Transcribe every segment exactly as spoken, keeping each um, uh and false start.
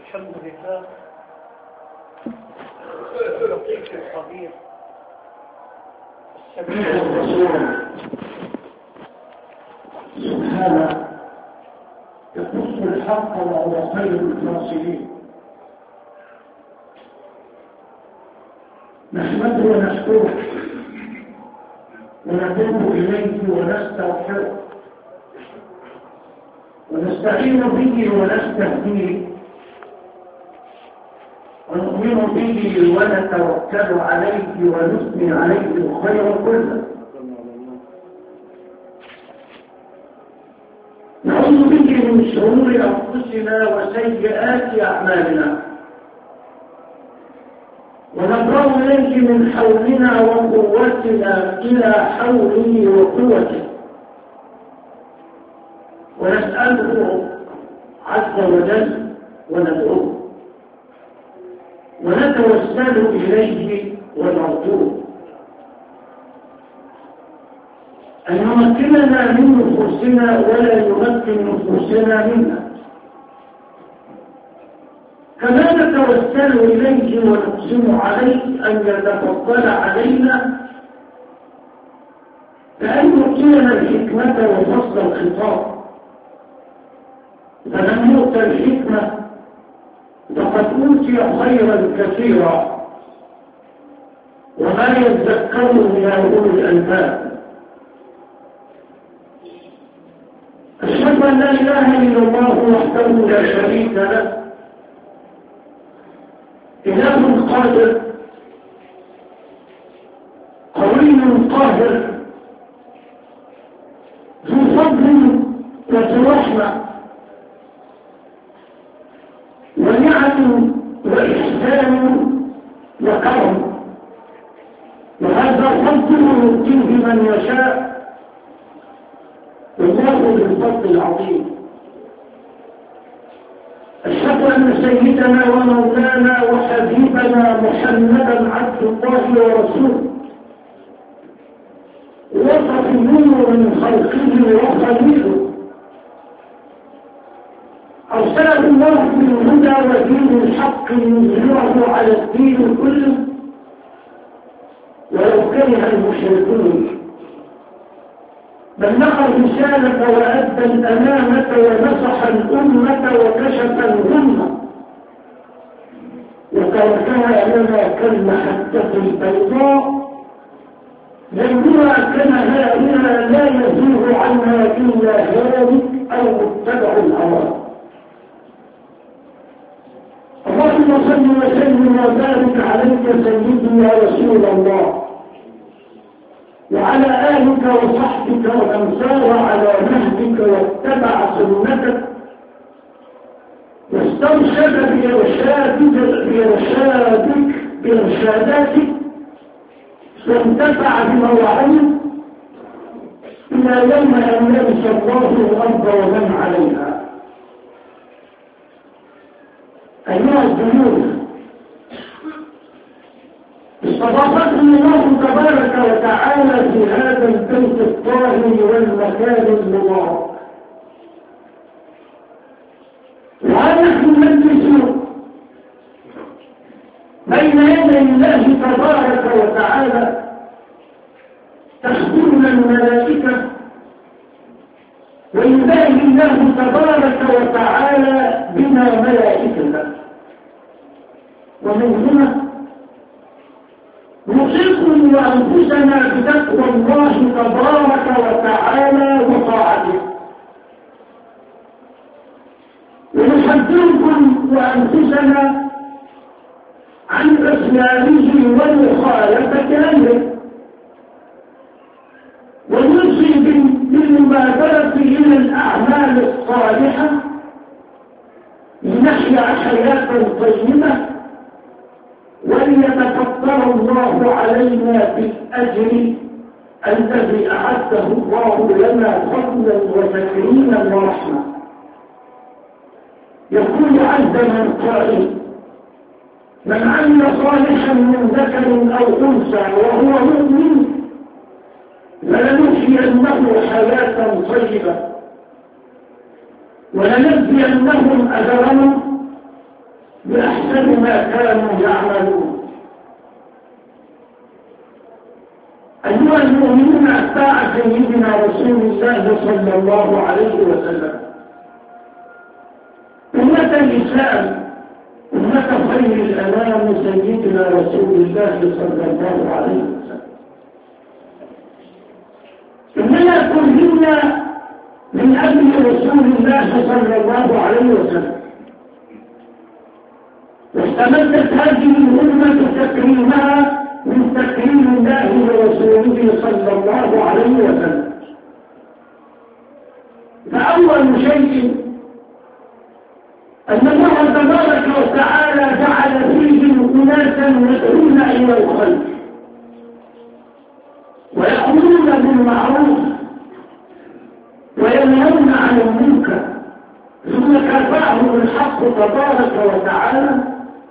الحمد لله اللطيف الخبير السميع البصير سبحانه يقص الحق وهو خير الفاصلين. نحمده ونشكره ونتوب إليه ونستغفره ونستعين به ونستهديه ونؤمن به ونتوكل عليه ونثني عليه الخير كله. نعوذ به من شرور أنفسنا وسيئات أعمالنا ونبرأ إليه من حولنا وقوتنا إلى حوله وقوته، ونسأله عز وجل وندعوه ونتوسل إليه ونرجوه أن يمكننا من نفوسنا ولا يمكن نفوسنا منا، كما نتوسل إليه ونقسم عليه أن يتفضل علينا بأن يؤتينا الحكمة وفصل الخطاب، فمن يؤتى الحكمة فقد أوتي خيرا كثيرا وما يذكر إلا أولو الألباب. أشهد أن لا إله إلا الله وحده لا شريك له، إله قادر قوي قاهر ذو فضل وذو رحمة ونعم وإحسان وكرم، وهذا فضل يؤتيه من يشاء والله بالفضل العظيم. أشهد أن سيدنا ومولانا وحبيبنا محمدا عبد الله ورسوله وصفيه من خلقه وخليله، أرسله الله بالهدى ودين الحق ليظهره على الدين كله ولو كره المشركون، بلغ الرسالة وأدى الأمانة ونصح الأمة وكشف الغمة وتركها لنا كالمحجة البيضاء ليلها كنهارها لا يزيغ عنها إلا هالك أو متبع الهوى. اللهم صل وسلم وبارك عليك سيدي يا رسول الله وعلى آلك وصحبك ومن سار على نهجك واتبع سنتك واسترشد بإرشادك بإرشادك بإرشاداتك وانتفع بمواعظك إلى يوم أن يرث الله الأرض ومن عليها. أيها الجنود، استضافتني الله تبارك وتعالى في هذا البيت الطاهر والمكان المبارك، ونحن نجلس بين يدي الله تبارك وتعالى تخدمنا الملائكة ويباهي الله تبارك وتعالى بنا ملائكته، ومن هنا نوصيكم وأنفسنا بتقوى الله تبارك وتعالى وطاعته، ونحذركم وأنفسنا عن عصيانه ومخالفة أمره، ونوصي بالمبادرة إلى الأعمال الصالحة لنحيا حياة طيبة وليتفضل الله علينا بالأجر الذي أعده الله لنا فضلا وتكريما ورحمة. يقول عز من قائل: من عمل صالحا من ذكر أو أنثى وهو مؤمن فلنحيينه حياة طيبة ولنجزينهم أجرهم بأحسن ما كانوا يعملون. أيها المؤمنون أتباع سيدنا رسول الله صلى الله عليه وسلم، أمة الإسلام، أمة خير الأنام سيدنا رسول الله صلى الله عليه وسلم، إننا كلنا من أجل رسول الله صلى الله عليه وسلم، واستمدت هذه الأمة تكريمها من تكريم الله ورسوله صلى الله عليه وسلم. فأول شيء أن الله تبارك وتعالى جعل فيهم أناسا يدعون إلى الخير ويأمرون بالمعروف وينهون عن المنكر، ثم كافاهم الحق تبارك وتعالى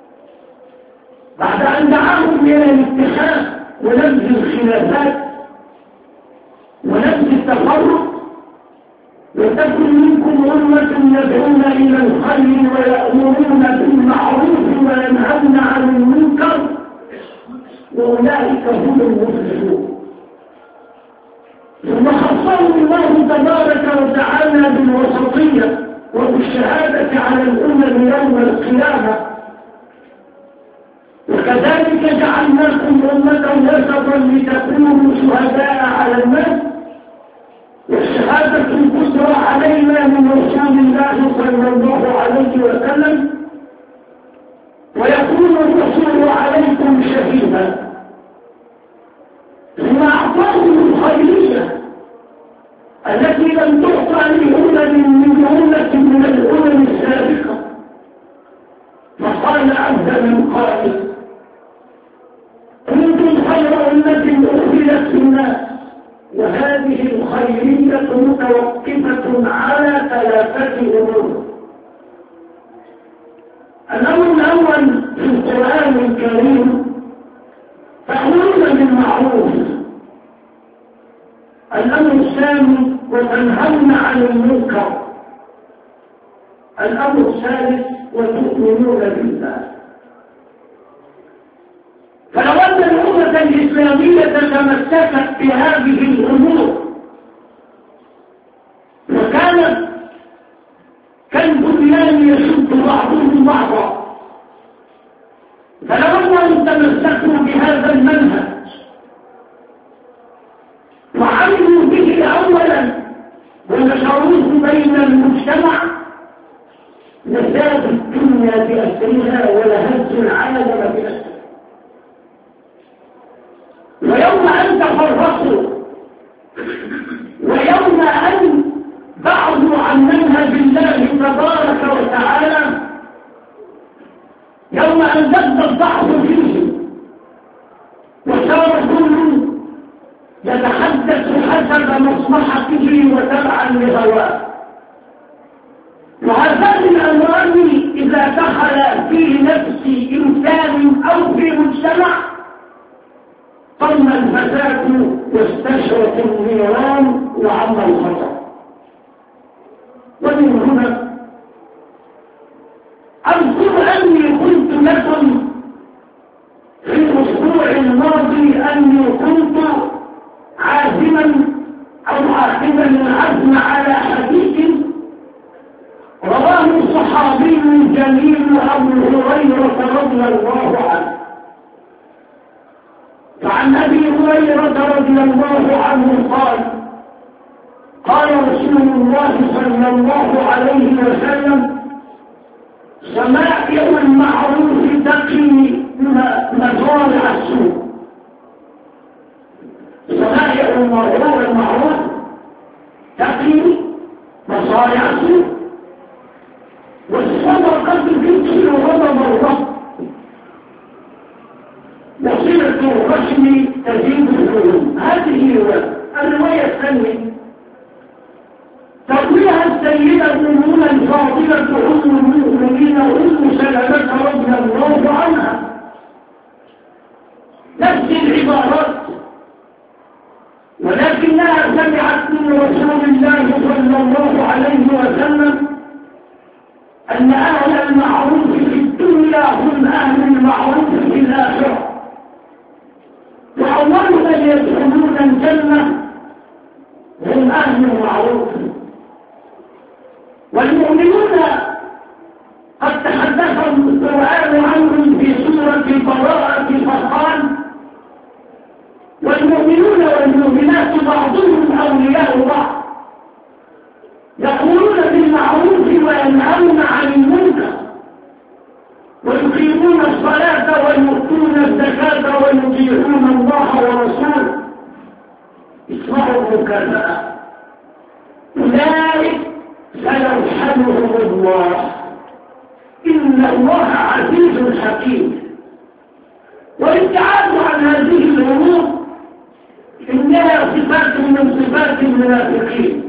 بعد أن دعاهم إلى الاتخاذ ونبذ الخلافات ونبذ التفرق، وتكن منكم أمة يدعون إلى الخير ويأمرون بالمعروف وينهون عن المنكر وأولئك هم المفلحون. ثم خصهم الله تبارك وتعالى بالوسطية وبالشهادة على الأمم يوم القيامة، وكذلك جعلناكم أمة وسطا لتكونوا شهداء على الناس، والشهادة الكبرى علينا من رسول الله صلى الله عليه وسلم، ويكون الرسول عليكم شهيدا. ثم أعطاهم الخيرية التي لم تعطى لأمم من أمة من الأمم السابقة، فقال عز من قائل: كنتم خير أمة أخرجت للناس. وهذه الخيرية متوقفة على ثلاثة أمور. الأمر الأول في القرآن الكريم تأمرون بالمعروف. الأمر الثاني وتنهون عن المنكر. الأمر الثالث وتؤمنون بالله. فلو أن الأمة الإسلامية تمسكت بهذه الأمور وكانت كالبنيان يشد بعضهم بعضا، فلو أنهم تمسكوا بهذا المنهج وعملوا به أولا ونشروه بين المجتمع لزاد الدنيا بأسرها ولهز العالم بأسرها. ويوم أن تفرقوا ويوم أن بعضوا عن منهج الله تبارك وتعالى، يوم أن زاد الضعف فيه وصار كل يتحدث حسب مصلحته وتبعا لهواه، وهذان الأمران إذا دخل في نفس إنسان أو في مجتمع طم الفساد واستشرت النيران وعم الخطر. ومن هنا أذكر أني قلت لكم في الأسبوع الماضي أني كنت عازما أو عاقبا العزم على حديث رواه الصحابي الجليل أبو هريرة رضي الله عنه. فعن أبي هريرة رضي الله عنه قال: قال رسول الله صلى الله عليه وسلم: صنائع المعروف تقي مصارع السوء. صنائع المعروف تقي مصارع السوء، والصدقة تكسر غضب الرب، وصلة الرحم تزيد القلوب. هذه الرواية الثانية ترويها السيدة أمنا الفاضلة أم المؤمنين أم سلمة رضي الله عنها، نفس العبارات، ولكنها سمعت من رسول الله صلى الله عليه وسلم أن أهل المعروف في الدنيا تحدث القرآن عنهم في سورة البراءة فقال والمؤمنون والمؤمنات بعضهم أولياء بعض يأمرون بالمعروف وينهون عن المنكر ويقيمون الصلاة ويؤتون الزكاة ويطيعون الله ورسوله. اسمعوا المكافأة، أولئك سيرحمهم الله إن الله عزيز حكيم. والابتعاد عن هذه الأمور إنها صفات من صفات المنافقين.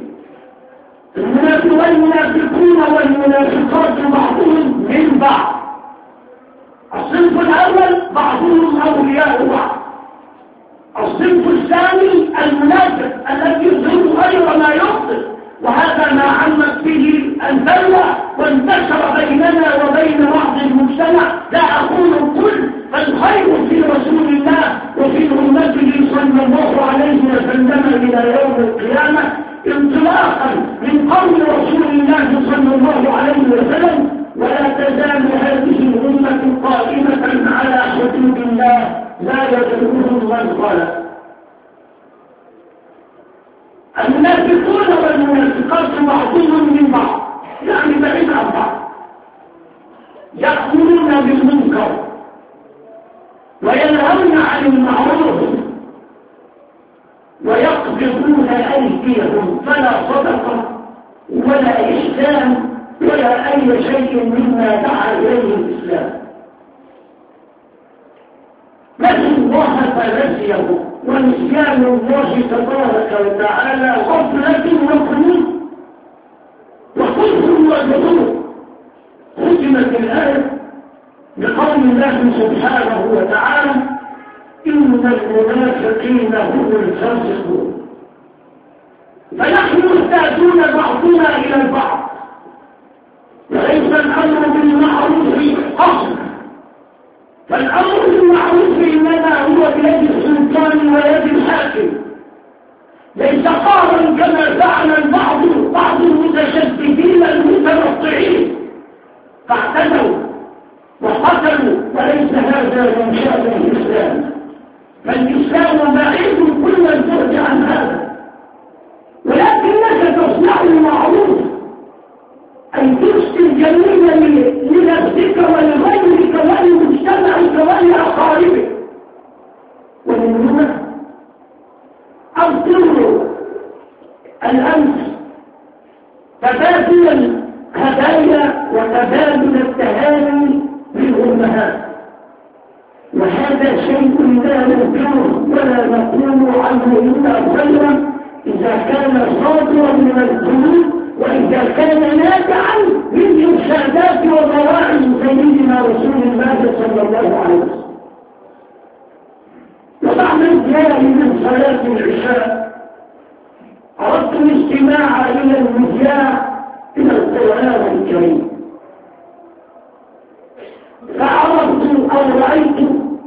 والمنافقون والمنافقات بعضهم من بعض. الصنف الأول بعضهم أولياء بعض. الصنف الثاني المنافق الذي يظهر غير ما يبطل، وهذا ما عمت به البلوى وانتشر بيننا وبين بعض المجتمع. لا أقول الكل، فالخير في رسول الله وفي أمته صلى الله عليه وسلم إلى يوم القيامة انطلاقا من قول رسول الله صلى الله عليه وسلم: ولا تزال هذه الأمة قائمة على حدود الله لا يضرهم من ظلم. المنافقون والمنافقات بعضهم من بعض، يعني بعيد عن بعض، يأمرون بالمنكر وينهون عن المعروف ويقبضون أيديهم، فلا صدقة ولا إحسان ولا أي شيء مما دعا إليه الإسلام. نسوا الله فنسيه، ونسيان الله تبارك وتعالى غفلة وقنوط وكفر وجحود. ختمت الآية بقول الله سبحانه وتعالى: إن المنافقين هم الفاسقون. فنحن محتاجون بعضنا إلى البعض، وليس الأمر بالمعروف قصد، فالأمر بالمعروف إنما هو بيد السلطان ويد الحاكم، ليس قهرا كما فعل البعض بعض المتشددين المتنطعين فاعتدوا وقتلوا، وليس هذا من شأن الإسلام، فالإسلام بعيد كل البعد عن هذا. ولكنك تصنع المعروف أن تحسن الجميل لنفسك ولغيرك ولمجتمعك ولأقاربك. ومن هنا أذكر الأمس تبادل الهدايا وتبادل التهاني للأمهات، وهذا شيء لا ننكره ولا نقول عنه إلا خيرا إذا كان صادرا من القلوب، وإذا كان نابعا من إرشادات ومواعظ سيدنا رسول الله صلى الله عليه وسلم. وبعد انتهاء من صلاة العشاء أردت الاستماع إلى المذياع إلى القرآن الكريم، فعرفت أو رأيت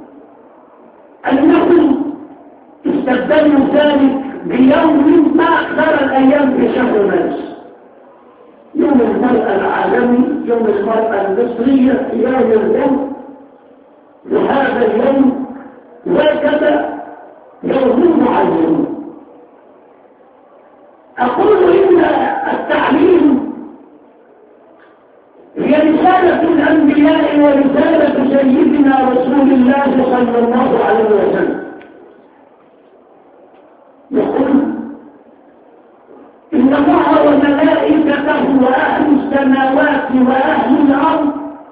أنهم استبدلوا ذلك بيوم ما أكثر الأيام في شهر مارس، يوم المرأة العالمي، يوم المرأة المصرية، يوم اليوم، وهذا اليوم وكذا يوم معين. أقول إن التعليم هي رسالة الأنبياء ورسالة سيدنا رسول الله صلى الله عليه وسلم. يقول إن الله وملائكته وأهل السماوات وأهل الأرض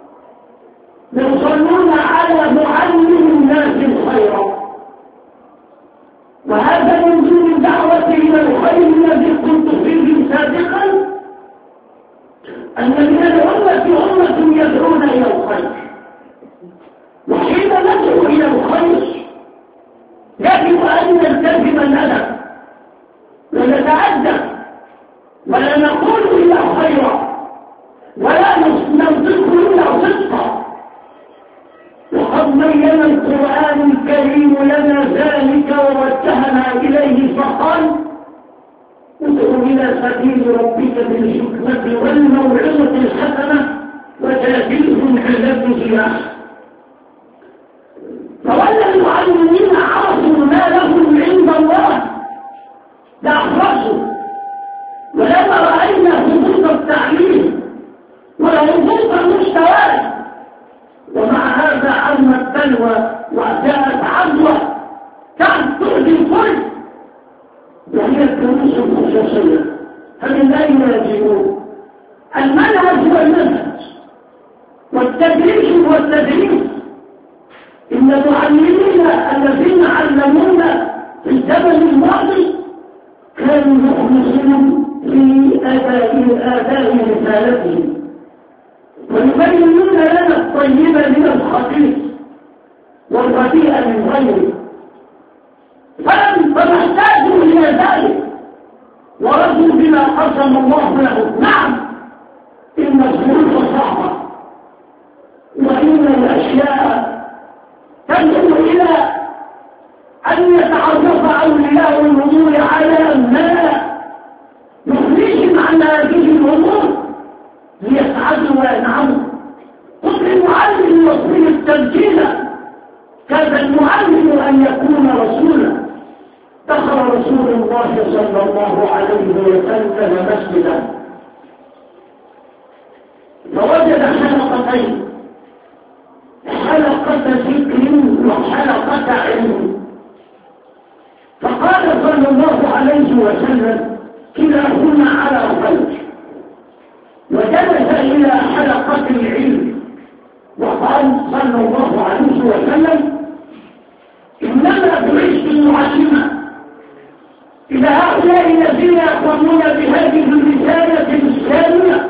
يصلون على معلم الناس الخير، وهذا من دون الدعوة إلى الخير الذي قلت فيه سابقا أن من الأمة أمة يدعون إلى الخير، وحين ندعو إلى الخير يجب أن نلتزم الأدب ونتأدب ولا نقول إلا خيرا ولا ننطق إلا صدقا. وقد بين القرآن الكريم لنا ذلك ووجهنا إليه فقال: ادع إلى سبيل ربك بالحكمة والموعظة الحسنة وتأتيهم كالتي هي أحسن. فولا المعلمين عرفوا ما لهم عند الله لأخلصوا، ولما رأينا هبوط التعليم وهبوط المستوى، ومع هذا عم البلوى وجاءت عدوى كانت تؤذي الكل، وهي الدروس الخصوصية. فمن أين يجيبون؟ المنهج هو المنهج، والتدريس هو التدريس. إن المعلمين الذين علمونا في الزمن الماضي كانوا مخلصين في آداء رسالتهم، ويبينون لنا الطيب من الخبيث والرديء من غيره، فلم فنحتاجوا إلى ذلك ورضوا بما قسم الله له. نعم إن الظروف صعبة، وإن الأشياء تدعو إلى أن يتعرف أولياء الأمور على ما يخرجهم عن هذه الأمور ليسعدوا وينعموا. قل المعلم يصير التمكين، كاد المعلم أن يكون رسولا. دخل رسول الله صلى الله عليه وسلم مسجدا فوجد حلقتين، حلقة ذكر وحلقة علم، فقال صلى الله عليه وسلم كلاهما على خير، وجلس إلى حلقة العلم وقال صلى الله عليه وسلم إنما بعثت معلما إلى هؤلاء الذين يقومون بهذه الرسالة الإسلامية،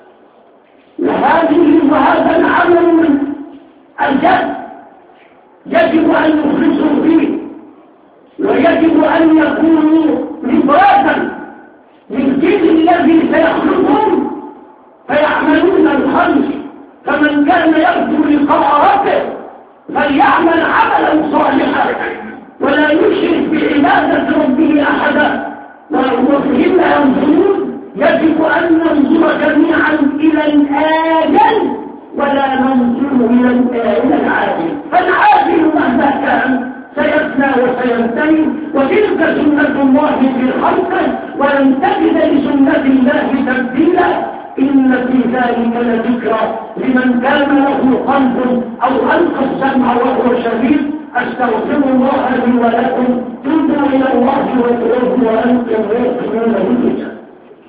وهذه وهذا العمل من الجد يجب أن يخلصوا فيه، ويجب أن يكونوا مبرادا للجيل الذي سيخلقهم فيعملون الخير. فمن كان يرجو لقاء ربه فليعمل عملا صالحا ولا يشرك بعبادة ربه أحدا. وفيما ينظرون يجب أن ننظر جميعا إلى الآجل ولا ننظر إلى العاجل، فالعاجل مهما كان سيفنى وسينتهي، وتلك سنة الله في خلقه ولن تجد لسنة الله تبديلا. إن في ذلك لذكرى لمن كان له قلب أو ألقى السمع وهو شهيد. أستغفر الله لي ولكم، توبوا إلى الله وتوبوا وأنتم موقنون بالإجابة.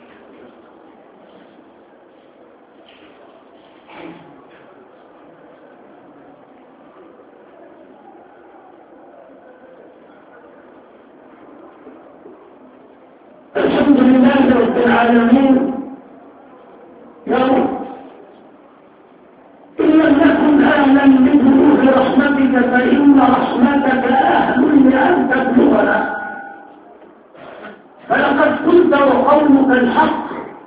الحمد لله رب العالمين. يا رب إن لم نكن أهلا لبلوغ رحمتك فإن رحمتك أهل لأن تبلغنا، فلقد قلت وقولك الحق،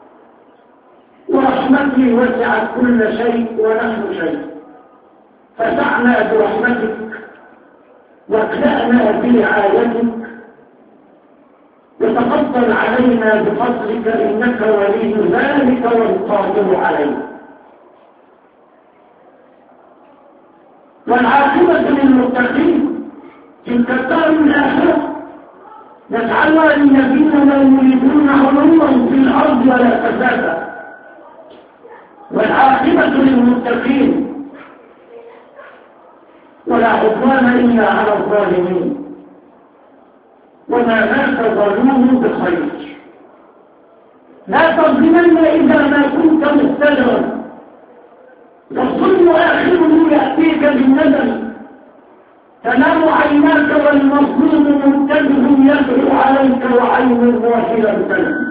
ورحمتي وسعت كل شيء ونحن شيء، فسعنا برحمتك واكلأنا برعايتك، وتفضل علينا بفضلك إنك ولي ذلك والقادر عليه. والعاقبة للمتقين تلك الدار الآخرة نجعلها للذين لا يريدون علوا في الأرض ولا فسادا. والعاقبة للمتقين ولا عدوان إلا على الظالمين، وما مات ظلوم بخير. لا تظلمن إذا ما كنت مستدرا، والظلم آخره يأتيك بالندم. تنام عيناك والمظلوم منتبه يدعو عليك وعين الله لم تنم.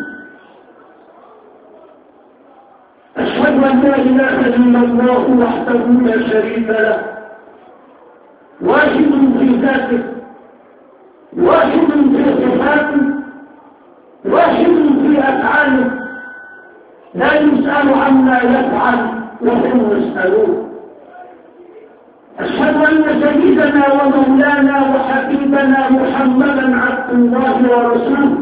أشهد أن لا إله إلا الله وحده لا شريك له، واحد في ذاته، واحد في صفاته، واحد في أفعاله، لا يسأل عما يفعل وهم يسألون. أشهد أن سيدنا ومولانا وحبيبنا محمدا عبد الله ورسوله،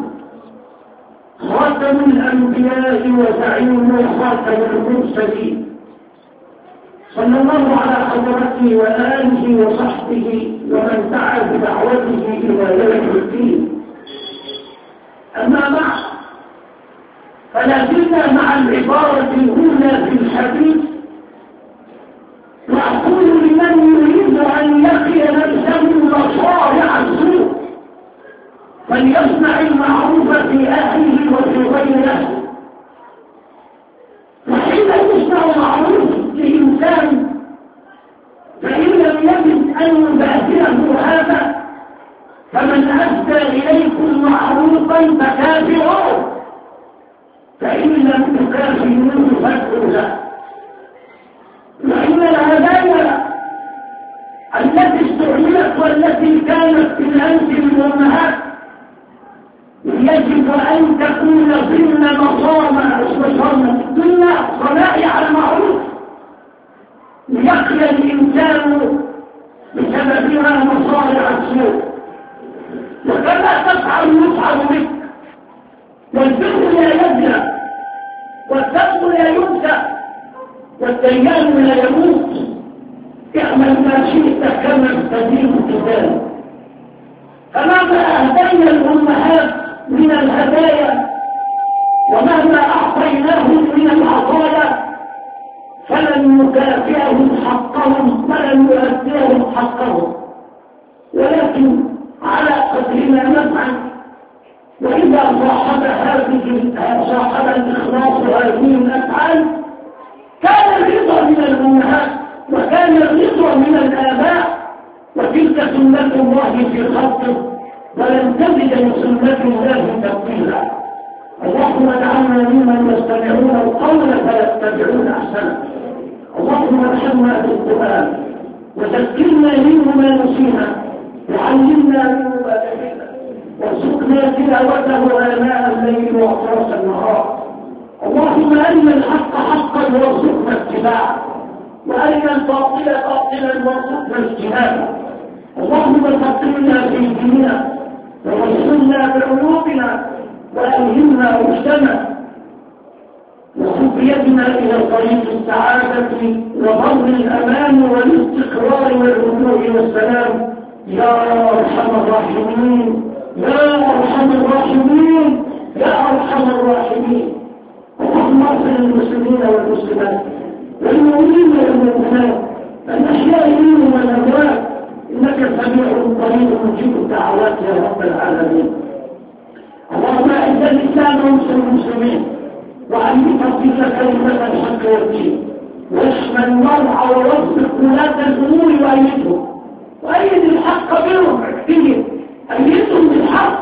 خاتم الأنبياء وزعيم وخاتم المرسلين، صلى الله على حضرته وآله وصحبه ومن دعا بدعوته إلى يوم الدين. أما بعد، فلا زلنا مع العبارة الأولى في الحديث، وأقول لمن يريد أن يقي نفسه مصارع السوء فليصنع المعروف في أهله وفي غير أهله. وحين يصنع معروف لإنسان فإن لم يجد أن يبادره هذا فمن أسدى إليكم معروفا فكافئوه، فإن لم تكافئوه فادعوا له. وإن الهدايا التي استعملت والتي كانت في الأنف الأمهات يجب أن تكون ضمن مصانع ضمن صنائع المعروف ليقي الإنسان بسببها مصارع السوء. وكما تفعل يفعل بك، والبر لا يبلى والذنب لا ينسى والديان لا يموت. اعمل ما شئت كما تدين الكتاب. فمهما أهدينا الأمهات من الهدايا ومهما أعطيناهم من العطايا فلن نكافئهم حقهم ولن نؤديهم حقهم، ولكن على قدر ما نفعل. وإذا صاحب هذه صاحب الإخلاص هذه الأفعال كان الرضا من الأمهات وكان الرضا من الآباء، وتلك سنة الله في خلقه ولن تجد لسنة الله تبديلا. اللهم اجعلنا ممن يستمعون القول فيتبعون احسنه. اللهم ارحمنا بالقرآن وذكرنا منه ما نسينا وعلمنا منه ما جهلنا وارزقنا تلاوته آناء الليل وأطراف النهار. اللهم أرنا الحق حقا وارزقنا اتباعه وأرنا الباطل باطلا وارزقنا اجتنابه. اللهم فقهنا في ديننا ووصلنا بعلومنا وألهمنا رشدنا وخذ بيدنا إلى طريق السعادة وبر الأمان والاستقرار والهدوء والسلام يا أرحم الراحمين يا أرحم الراحمين يا أرحم الراحمين. اللهم اغفر للمسلمين والمسلمات والمؤمنين والمؤمنات الأحياء منهم والأموات إنك سميع قريب مجيب الدعوات يا رب العالمين. اللهم أعز الإسلام وانصر المسلمين وأن تطيب كلمة الحق والدين واشمل المرعى ورزق ولاة الأمور وأيدهم وأيد الحق بهم فيه أيدهم بالحق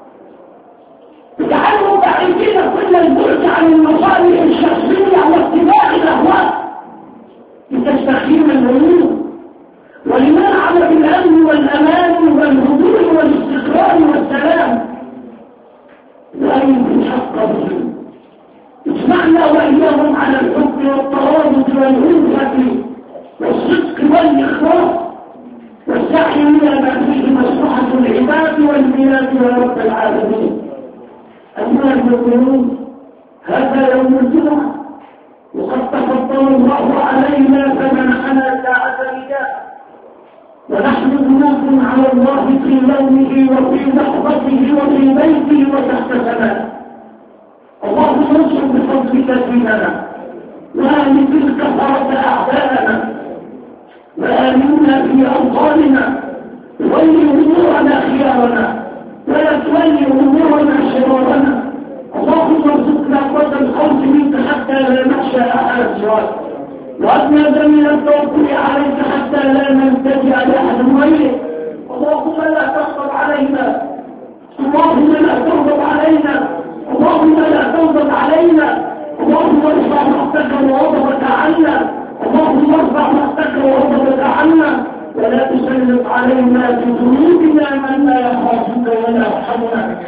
اجعلهم بعيدين كل البعد عن المصالح الشخصية واتباع الأهواء لتستقيم الأمور ولمنع بالأمن والأمان والهدوء والاستقرار والسلام وأيد الحق بهم. اجمعنا وإياهم على الحب والترابط والألفة والصدق والإخلاص والسعي إلى ما فيه مصلحة العباد والبلاد يا رب العالمين. أيها المؤمنون، هذا يوم الجمعة وقد تفضل الله علينا فمنحنا ساعة نداء ونحن ذنوب على الله في يومه وفي لحظته وفي بيته وتحت سماه. اللهم انصر بفضلك ديننا وآمن بالكفرة أعداءنا وآمنا في أوطاننا ولي أمورنا خيارنا ولا تولي أمورنا شرارنا. اللهم ارزقنا قوة الخوف منك حتى لا نخشى أحد سواك وأدنى من التوكل عليك حتى لا نلتجئ لأحد غيرك. اللهم لا تغضب علينا اللهم لا تغضب علينا